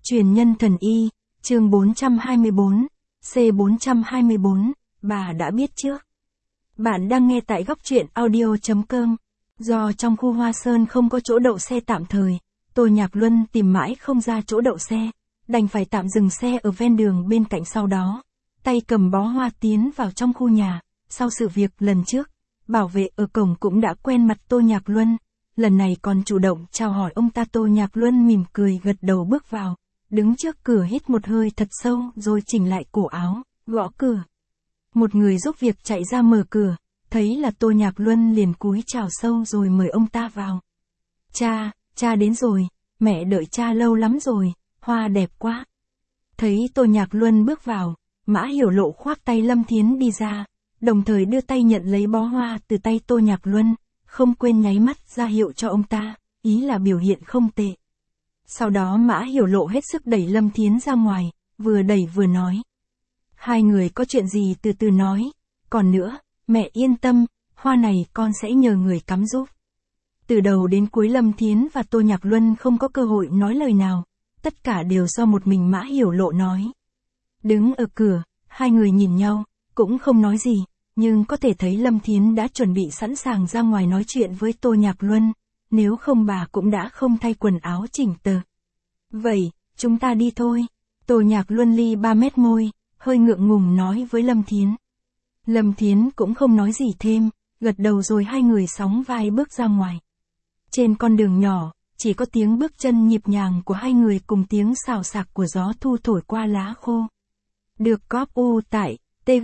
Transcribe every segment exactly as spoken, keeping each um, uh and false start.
Truyền nhân thần y, chương bốn trăm hai mươi bốn, C bốn trăm hai mươi bốn, bà đã biết trước. Bạn đang nghe tại góc truyện audio chấm com. Do trong khu Hoa Sơn không có chỗ đậu xe tạm thời, Tô Nhạc Luân tìm mãi không ra chỗ đậu xe, đành phải tạm dừng xe ở ven đường bên cạnh. Sau đó, tay cầm bó hoa tiến vào trong khu nhà. Sau sự việc lần trước, bảo vệ ở cổng cũng đã quen mặt Tô Nhạc Luân, lần này còn chủ động chào hỏi ông ta. Tô Nhạc Luân mỉm cười gật đầu bước vào, đứng trước cửa hít một hơi thật sâu rồi chỉnh lại cổ áo, gõ cửa. Một người giúp việc chạy ra mở cửa, thấy là Tô Nhạc Luân liền cúi chào sâu rồi mời ông ta vào. Cha, cha đến rồi, mẹ đợi cha lâu lắm rồi, hoa đẹp quá. Thấy Tô Nhạc Luân bước vào, Mã Hiểu Lộ khoác tay Lâm Thiến đi ra, đồng thời đưa tay nhận lấy bó hoa từ tay Tô Nhạc Luân, không quên nháy mắt ra hiệu cho ông ta, ý là biểu hiện không tệ. Sau đó Mã Hiểu Lộ hết sức đẩy Lâm Thiến ra ngoài, vừa đẩy vừa nói. Hai người có chuyện gì từ từ nói, còn nữa, mẹ yên tâm, hoa này con sẽ nhờ người cắm giúp. Từ đầu đến cuối Lâm Thiến và Tô Nhạc Luân không có cơ hội nói lời nào, tất cả đều do một mình Mã Hiểu Lộ nói. Đứng ở cửa, hai người nhìn nhau, cũng không nói gì, nhưng có thể thấy Lâm Thiến đã chuẩn bị sẵn sàng ra ngoài nói chuyện với Tô Nhạc Luân, nếu không bà cũng đã không thay quần áo chỉnh tề. Vậy, chúng ta đi thôi. Tô Nhạc Luân ly ba mét môi, hơi ngượng ngùng nói với Lâm Thiến. Lâm Thiến cũng không nói gì thêm, gật đầu rồi hai người sóng vai bước ra ngoài. Trên con đường nhỏ, chỉ có tiếng bước chân nhịp nhàng của hai người cùng tiếng xào xạc của gió thu thổi qua lá khô. Được cóp u tại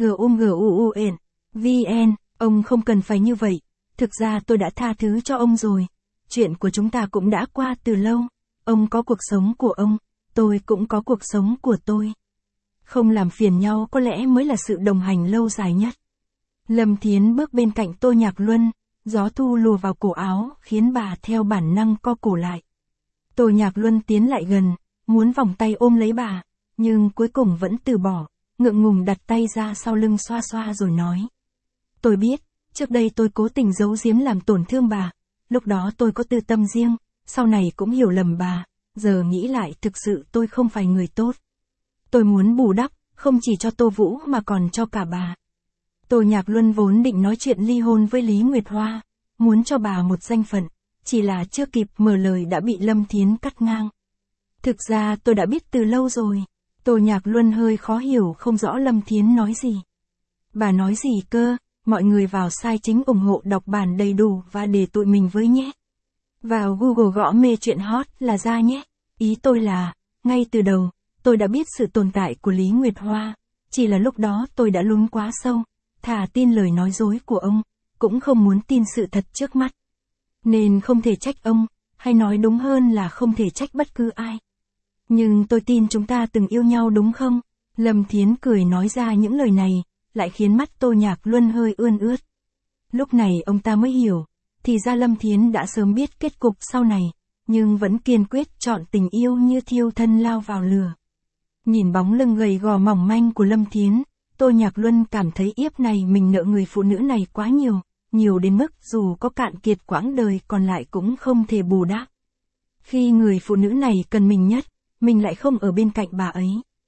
tguguun vn, ông không cần phải như vậy, thực ra tôi đã tha thứ cho ông rồi, chuyện của chúng ta cũng đã qua từ lâu, ông có cuộc sống của ông, tôi cũng có cuộc sống của tôi. Không làm phiền nhau có lẽ mới là sự đồng hành lâu dài nhất. Lâm Thiến bước bên cạnh Tô Nhạc Luân, gió thu lùa vào cổ áo khiến bà theo bản năng co cổ lại. Tô Nhạc Luân tiến lại gần, muốn vòng tay ôm lấy bà, nhưng cuối cùng vẫn từ bỏ, ngượng ngùng đặt tay ra sau lưng xoa xoa rồi nói. Tôi biết, trước đây tôi cố tình giấu giếm làm tổn thương bà, lúc đó tôi có tư tâm riêng, sau này cũng hiểu lầm bà, giờ nghĩ lại thực sự tôi không phải người tốt. Tôi muốn bù đắp, không chỉ cho Tô Vũ mà còn cho cả bà. Tô Nhạc Luân vốn định nói chuyện ly hôn với Lý Nguyệt Hoa, muốn cho bà một danh phận, chỉ là chưa kịp mở lời đã bị Lâm Thiến cắt ngang. Thực ra tôi đã biết từ lâu rồi. Tô Nhạc Luân hơi khó hiểu không rõ Lâm Thiến nói gì. Bà nói gì cơ, mọi người vào sai chính ủng hộ đọc bản đầy đủ và để tụi mình với nhé. Vào Google gõ mê chuyện hot là ra nhé. Ý tôi là, ngay từ đầu, tôi đã biết sự tồn tại của Lý Nguyệt Hoa, chỉ là lúc đó tôi đã lún quá sâu, thà tin lời nói dối của ông, cũng không muốn tin sự thật trước mắt. Nên không thể trách ông, hay nói đúng hơn là không thể trách bất cứ ai. Nhưng tôi tin chúng ta từng yêu nhau đúng không? Lâm Thiến cười nói ra những lời này, lại khiến mắt Tô Nhạc Luân hơi ươn ướt. Lúc này ông ta mới hiểu, thì ra Lâm Thiến đã sớm biết kết cục sau này, nhưng vẫn kiên quyết chọn tình yêu như thiêu thân lao vào lửa. Nhìn bóng lưng gầy gò mỏng manh của Lâm Thiến, Tô Nhạc Luân cảm thấy yếp này mình nợ người phụ nữ này quá nhiều, nhiều đến mức dù có cạn kiệt quãng đời còn lại cũng không thể bù đắp. Khi người phụ nữ này cần mình nhất, mình lại không ở bên cạnh bà ấy.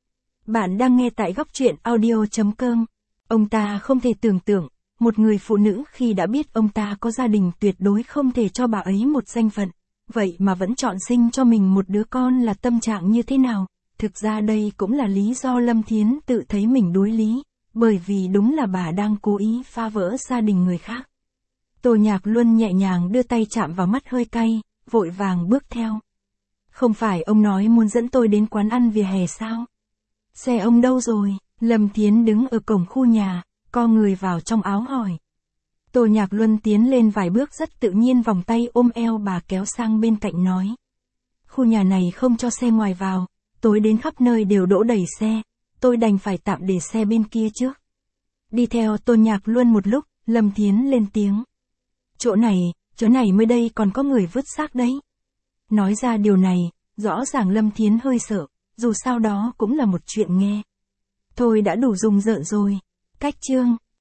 Bạn đang nghe tại góc truyện audio chấm com. Ông ta không thể tưởng tượng, một người phụ nữ khi đã biết ông ta có gia đình tuyệt đối không thể cho bà ấy một danh phận, vậy mà vẫn chọn sinh cho mình một đứa con là tâm trạng như thế nào. Thực ra đây cũng là lý do Lâm Thiến tự thấy mình đối lý, bởi vì đúng là bà đang cố ý phá vỡ gia đình người khác. Tô Nhạc Luân nhẹ nhàng đưa tay chạm vào mắt hơi cay, vội vàng bước theo. Không phải ông nói muốn dẫn tôi đến quán ăn vỉa hè sao? Xe ông đâu rồi? Lâm Thiến đứng ở cổng khu nhà, co người vào trong áo hỏi. Tô Nhạc Luân tiến lên vài bước rất tự nhiên vòng tay ôm eo bà kéo sang bên cạnh nói. Khu nhà này không cho xe ngoài vào, tối đến khắp nơi đều đỗ đầy xe, tôi đành phải tạm để xe bên kia trước. Đi theo Tô Nhạc Luân một lúc, Lâm Thiến lên tiếng. Chỗ này, chỗ này mới đây còn có người vứt xác đấy. Nói ra điều này, rõ ràng Lâm Thiến hơi sợ, dù sao đó cũng là một chuyện nghe. Thôi đã đủ rùng rợn rồi. Cách chương.